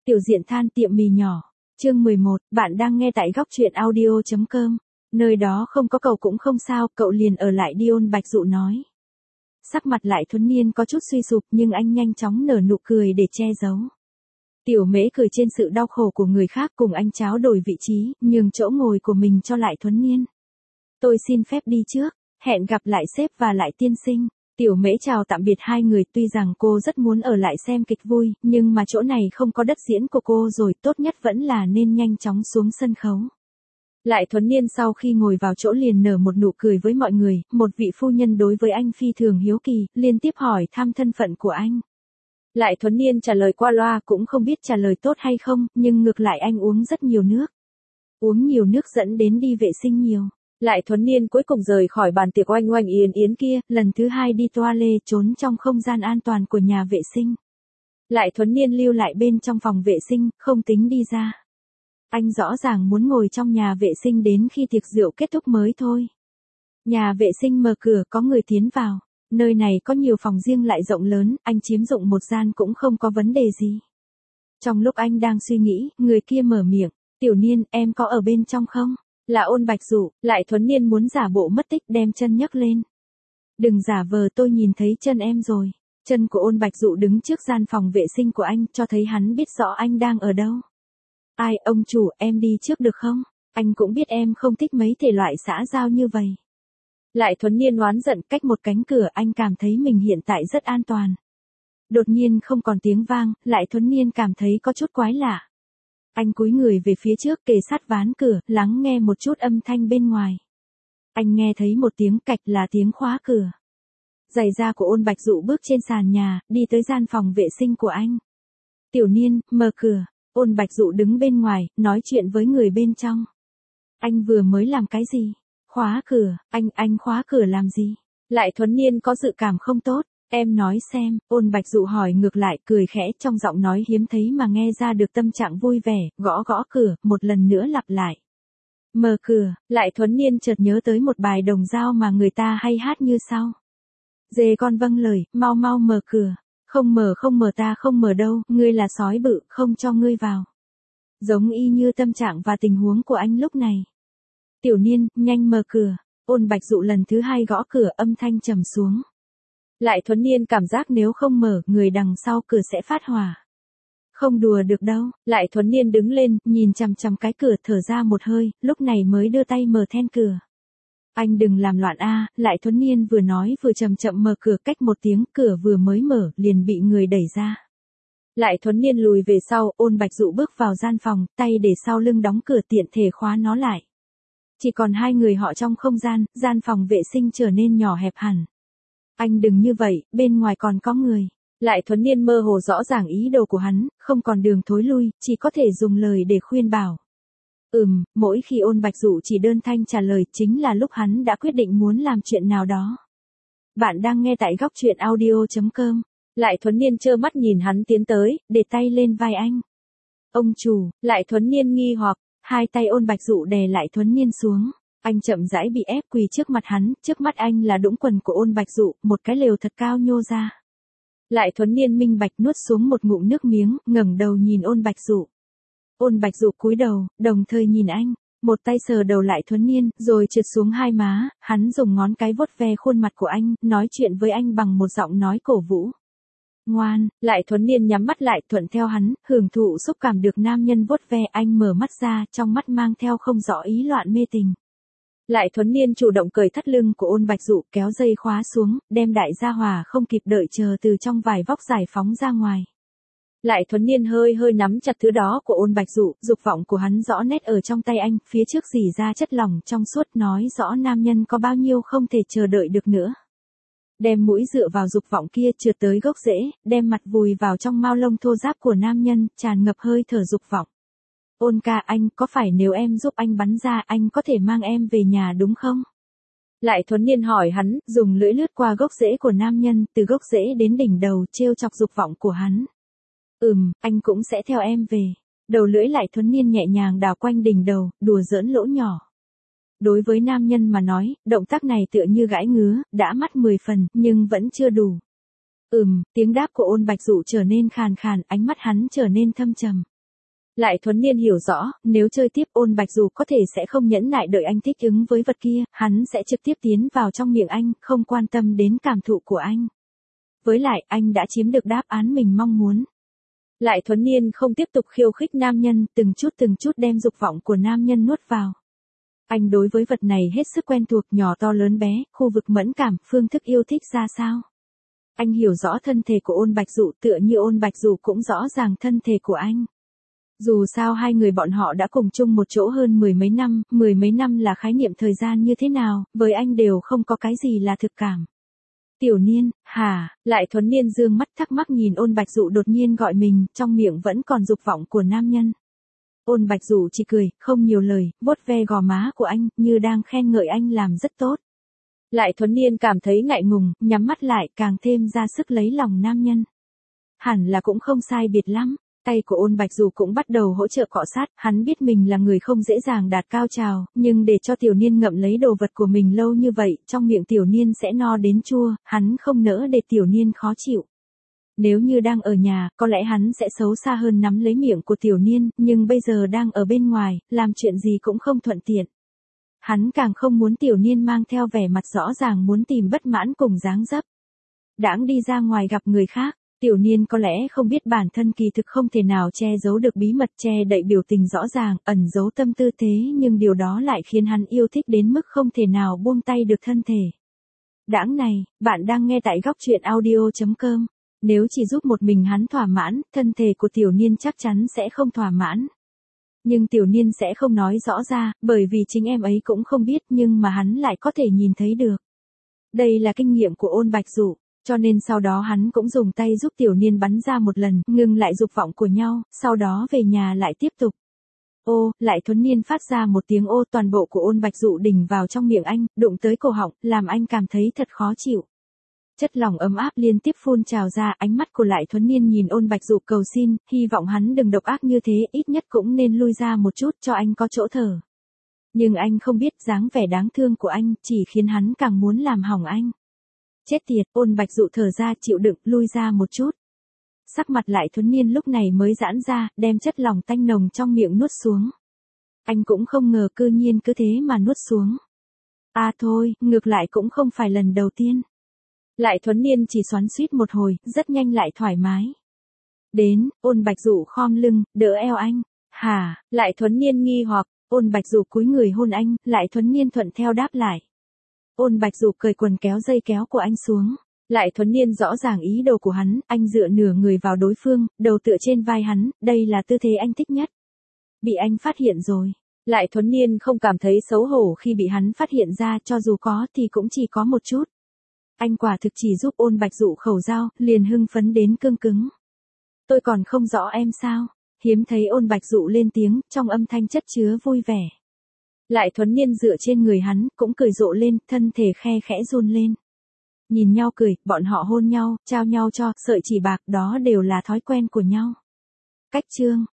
Tiểu Diện Than Tiệm Mì Nhỏ. Chương 11, bạn đang nghe tại góc truyện audio.com. Nơi đó không có cậu cũng không sao, cậu liền ở lại đi, Ôn Bạch Dụ nói. Sắc mặt Lại Thuấn Niên có chút suy sụp nhưng anh nhanh chóng nở nụ cười để che giấu. Tiểu Mễ cười trên sự đau khổ của người khác, cùng anh tráo đổi vị trí, nhường chỗ ngồi của mình cho Lại Thuấn Niên. Tôi xin phép đi trước, hẹn gặp lại sếp và Lại tiên sinh. Tiểu Mễ chào tạm biệt hai người, tuy rằng cô rất muốn ở lại xem kịch vui, nhưng mà chỗ này không có đất diễn của cô rồi, tốt nhất vẫn là nên nhanh chóng xuống sân khấu. Lại Thuấn Niên sau khi ngồi vào chỗ liền nở một nụ cười với mọi người, một vị phu nhân đối với anh phi thường hiếu kỳ, liên tiếp hỏi thăm thân phận của anh. Lại Thuấn Niên trả lời qua loa, cũng không biết trả lời tốt hay không, nhưng ngược lại anh uống rất nhiều nước. Uống nhiều nước dẫn đến đi vệ sinh nhiều. Lại Thuấn Niên cuối cùng rời khỏi bàn tiệc oanh oanh yến yến kia, lần thứ hai đi toilet, trốn trong không gian an toàn của nhà vệ sinh. Lại Thuấn Niên lưu lại bên trong phòng vệ sinh, không tính đi ra. Anh rõ ràng muốn ngồi trong nhà vệ sinh đến khi tiệc rượu kết thúc mới thôi. Nhà vệ sinh mở cửa, có người tiến vào. Nơi này có nhiều phòng riêng lại rộng lớn, anh chiếm dụng một gian cũng không có vấn đề gì. Trong lúc anh đang suy nghĩ, người kia mở miệng. Tiểu Niên, em có ở bên trong không? Là Ôn Bạch Dụ. Lại Thuấn Niên muốn giả bộ mất tích, đem chân nhấc lên. Đừng giả vờ, tôi nhìn thấy chân em rồi. Chân của Ôn Bạch Dụ đứng trước gian phòng vệ sinh của anh, cho thấy hắn biết rõ anh đang ở đâu. Ai, ông chủ, em đi trước được không? Anh cũng biết em không thích mấy thể loại xã giao như vậy. Lại Thuấn Niên oán giận, cách một cánh cửa anh cảm thấy mình hiện tại rất an toàn. Đột nhiên không còn tiếng vang, Lại Thuấn Niên cảm thấy có chút quái lạ. Anh cúi người về phía trước, kề sát ván cửa, lắng nghe một chút âm thanh bên ngoài. Anh nghe thấy một tiếng cạch, là tiếng khóa cửa. Giày da của Ôn Bạch Dụ bước trên sàn nhà, đi tới gian phòng vệ sinh của anh. Tiểu Niên, mở cửa. Ôn Bạch Dụ đứng bên ngoài, nói chuyện với người bên trong. Anh vừa mới làm cái gì? Khóa cửa, anh khóa cửa làm gì? Lại Thuấn Niên có dự cảm không tốt. Em nói xem, Ôn Bạch Dụ hỏi ngược lại, cười khẽ, trong giọng nói hiếm thấy mà nghe ra được tâm trạng vui vẻ, gõ gõ cửa, một lần nữa lặp lại. Mở cửa. Lại Thuấn Niên chợt nhớ tới một bài đồng dao mà người ta hay hát như sau. Dê con vâng lời, mau mau mở cửa. Không mở ta không mở đâu, ngươi là sói bự, không cho ngươi vào. Giống y như tâm trạng và tình huống của anh lúc này. Tiểu Niên, nhanh mở cửa. Ôn Bạch Dụ lần thứ hai gõ cửa, âm thanh trầm xuống. Lại Thuấn Niên cảm giác nếu không mở, người đằng sau cửa sẽ phát hỏa. Không đùa được đâu. Lại Thuấn Niên đứng lên, nhìn chằm chằm cái cửa, thở ra một hơi, lúc này mới đưa tay mở then cửa. Anh đừng làm loạn a. Lại Thuấn Niên vừa nói vừa chậm chậm mở cửa, cách một tiếng, cửa vừa mới mở, liền bị người đẩy ra. Lại Thuấn Niên lùi về sau, Ôn Bạch Dụ bước vào gian phòng, tay để sau lưng đóng cửa, tiện thể khóa nó lại. Chỉ còn hai người họ trong không gian, gian phòng vệ sinh trở nên nhỏ hẹp hẳn. Anh đừng như vậy, bên ngoài còn có người. Lại Thuấn Niên mơ hồ rõ ràng ý đồ của hắn, không còn đường thối lui, chỉ có thể dùng lời để khuyên bảo. Mỗi khi Ôn Bạch Dụ chỉ đơn thanh trả lời, chính là lúc hắn đã quyết định muốn làm chuyện nào đó. Bạn đang nghe tại góc truyện audio.com. Lại Thuấn Niên trơ mắt nhìn hắn tiến tới, để tay lên vai anh. Ông chủ. Lại Thuấn Niên nghi hoặc, hai tay Ôn Bạch Dụ đè Lại Thuấn Niên xuống. Anh chậm rãi bị ép quỳ trước mặt hắn, trước mắt anh là đũng quần của Ôn Bạch Dụ, một cái lều thật cao nhô ra. Lại Thuấn Niên minh bạch nuốt xuống một ngụm nước miếng, ngẩng đầu nhìn Ôn Bạch Dụ. Ôn Bạch Dụ cúi đầu, đồng thời nhìn anh, một tay sờ đầu Lại Thuấn Niên, rồi trượt xuống hai má, hắn dùng ngón cái vuốt ve khuôn mặt của anh, nói chuyện với anh bằng một giọng nói cổ vũ. Ngoan. Lại Thuấn Niên nhắm mắt lại, thuận theo hắn, hưởng thụ xúc cảm được nam nhân vuốt ve. Anh mở mắt ra, trong mắt mang theo không rõ ý loạn mê tình. Lại Thuấn Niên chủ động cởi thắt lưng của Ôn Bạch Dụ, kéo dây khóa xuống, đem đại gia hỏa không kịp đợi chờ từ trong vải vóc giải phóng ra ngoài. Lại Thuấn Niên hơi nắm chặt thứ đó của Ôn Bạch Dụ, dục vọng của hắn rõ nét ở trong tay anh, phía trước rỉ ra chất lỏng trong suốt, nói rõ nam nhân có bao nhiêu không thể chờ đợi được nữa. Đem mũi dựa vào dục vọng kia, trượt tới gốc rễ, đem mặt vùi vào trong mao lông thô ráp của nam nhân, tràn ngập hơi thở dục vọng. Ôn ca, anh, có phải nếu em giúp anh bắn ra, anh có thể mang em về nhà đúng không? Lại Thuấn Niên hỏi hắn, dùng lưỡi lướt qua gốc rễ của nam nhân, từ gốc rễ đến đỉnh đầu, trêu chọc dục vọng của hắn. Anh cũng sẽ theo em về. Đầu lưỡi Lại Thuấn Niên nhẹ nhàng đào quanh đỉnh đầu, đùa giỡn lỗ nhỏ. Đối với nam nhân mà nói, động tác này tựa như gãi ngứa, đã mắt 10 phần, nhưng vẫn chưa đủ. Tiếng đáp của Ôn Bạch Dụ trở nên khàn khàn, ánh mắt hắn trở nên thâm trầm. Lại Thuấn Niên hiểu rõ, nếu chơi tiếp Ôn Bạch Dù có thể sẽ không nhẫn nại đợi anh thích ứng với vật kia, hắn sẽ trực tiếp tiến vào trong miệng anh, không quan tâm đến cảm thụ của anh. Với lại, anh đã chiếm được đáp án mình mong muốn. Lại Thuấn Niên không tiếp tục khiêu khích nam nhân, từng chút đem dục vọng của nam nhân nuốt vào. Anh đối với vật này hết sức quen thuộc, nhỏ to lớn bé, khu vực mẫn cảm, phương thức yêu thích ra sao. Anh hiểu rõ thân thể của Ôn Bạch Dụ tựa như Ôn Bạch Dụ cũng rõ ràng thân thể của anh. Dù sao hai người bọn họ đã cùng chung một chỗ hơn mười mấy năm là khái niệm thời gian như thế nào, với anh đều không có cái gì là thực cảm. Tiểu Niên, hả, Lại Thuấn Niên dương mắt thắc mắc nhìn Ôn Bạch Dụ đột nhiên gọi mình, trong miệng vẫn còn dục vọng của nam nhân. Ôn Bạch Dụ chỉ cười, không nhiều lời, vuốt ve gò má của anh, như đang khen ngợi anh làm rất tốt. Lại Thuấn Niên cảm thấy ngại ngùng, nhắm mắt lại, càng thêm ra sức lấy lòng nam nhân. Hẳn là cũng không sai biệt lắm. Tay của Ôn Bạch Dù cũng bắt đầu hỗ trợ cọ sát, hắn biết mình là người không dễ dàng đạt cao trào, nhưng để cho Tiểu Niên ngậm lấy đồ vật của mình lâu như vậy, trong miệng Tiểu Niên sẽ no đến chua, hắn không nỡ để Tiểu Niên khó chịu. Nếu như đang ở nhà, có lẽ hắn sẽ xấu xa hơn nắm lấy miệng của Tiểu Niên, nhưng bây giờ đang ở bên ngoài, làm chuyện gì cũng không thuận tiện. Hắn càng không muốn Tiểu Niên mang theo vẻ mặt rõ ràng muốn tìm bất mãn cùng dáng dấp. Đãng đi ra ngoài gặp người khác. Tiểu Niên có lẽ không biết bản thân kỳ thực không thể nào che giấu được bí mật, che đậy biểu tình rõ ràng, ẩn giấu tâm tư thế, nhưng điều đó lại khiến hắn yêu thích đến mức không thể nào buông tay được thân thể. Đãng này, bạn đang nghe tại góc truyện audio.com. Nếu chỉ giúp một mình hắn thỏa mãn, thân thể của Tiểu Niên chắc chắn sẽ không thỏa mãn. Nhưng Tiểu Niên sẽ không nói rõ ra, bởi vì chính em ấy cũng không biết, nhưng mà hắn lại có thể nhìn thấy được. Đây là kinh nghiệm của Ôn Bạch Dụ. Cho nên sau đó hắn cũng dùng tay giúp Tiểu Niên bắn ra một lần, ngừng lại dục vọng của nhau, sau đó về nhà lại tiếp tục. Ô, Lại Thuấn Niên phát ra một tiếng ô, toàn bộ của Ôn Bạch Dụ đỉnh vào trong miệng anh, đụng tới cổ họng, làm anh cảm thấy thật khó chịu. Chất lỏng ấm áp liên tiếp phun trào ra, ánh mắt của Lại Thuấn Niên nhìn Ôn Bạch Dụ cầu xin, hy vọng hắn đừng độc ác như thế, ít nhất cũng nên lui ra một chút cho anh có chỗ thở. Nhưng anh không biết dáng vẻ đáng thương của anh, chỉ khiến hắn càng muốn làm hỏng anh. Chết tiệt, Ôn Bạch Dụ thở ra chịu đựng, lui ra một chút. Sắc mặt Lại Thuấn Niên lúc này mới giãn ra, đem chất lỏng tanh nồng trong miệng nuốt xuống. Anh cũng không ngờ cư nhiên cứ thế mà nuốt xuống. À thôi, ngược lại cũng không phải lần đầu tiên. Lại Thuấn Niên chỉ xoắn xuýt một hồi, rất nhanh lại thoải mái. Đến, Ôn Bạch Dụ khom lưng, đỡ eo anh. Hả, Lại Thuấn Niên nghi hoặc, Ôn Bạch Dụ cúi người hôn anh, Lại Thuấn Niên thuận theo đáp lại. Ôn Bạch Dụ cởi quần kéo dây kéo của anh xuống. Lại Thuấn Niên rõ ràng ý đồ của hắn, anh dựa nửa người vào đối phương, đầu tựa trên vai hắn, đây là tư thế anh thích nhất. Bị anh phát hiện rồi. Lại Thuấn Niên không cảm thấy xấu hổ khi bị hắn phát hiện ra, cho dù có thì cũng chỉ có một chút. Anh quả thực chỉ giúp Ôn Bạch Dụ khẩu dao, liền hưng phấn đến cương cứng. Tôi còn không rõ em sao? Hiếm thấy Ôn Bạch Dụ lên tiếng, trong âm thanh chất chứa vui vẻ. Lại Thuấn Niên dựa trên người hắn, cũng cười rộ lên, thân thể khe khẽ run lên. Nhìn nhau cười, bọn họ hôn nhau, trao nhau cho, sợi chỉ bạc, đó đều là thói quen của nhau. Cách chương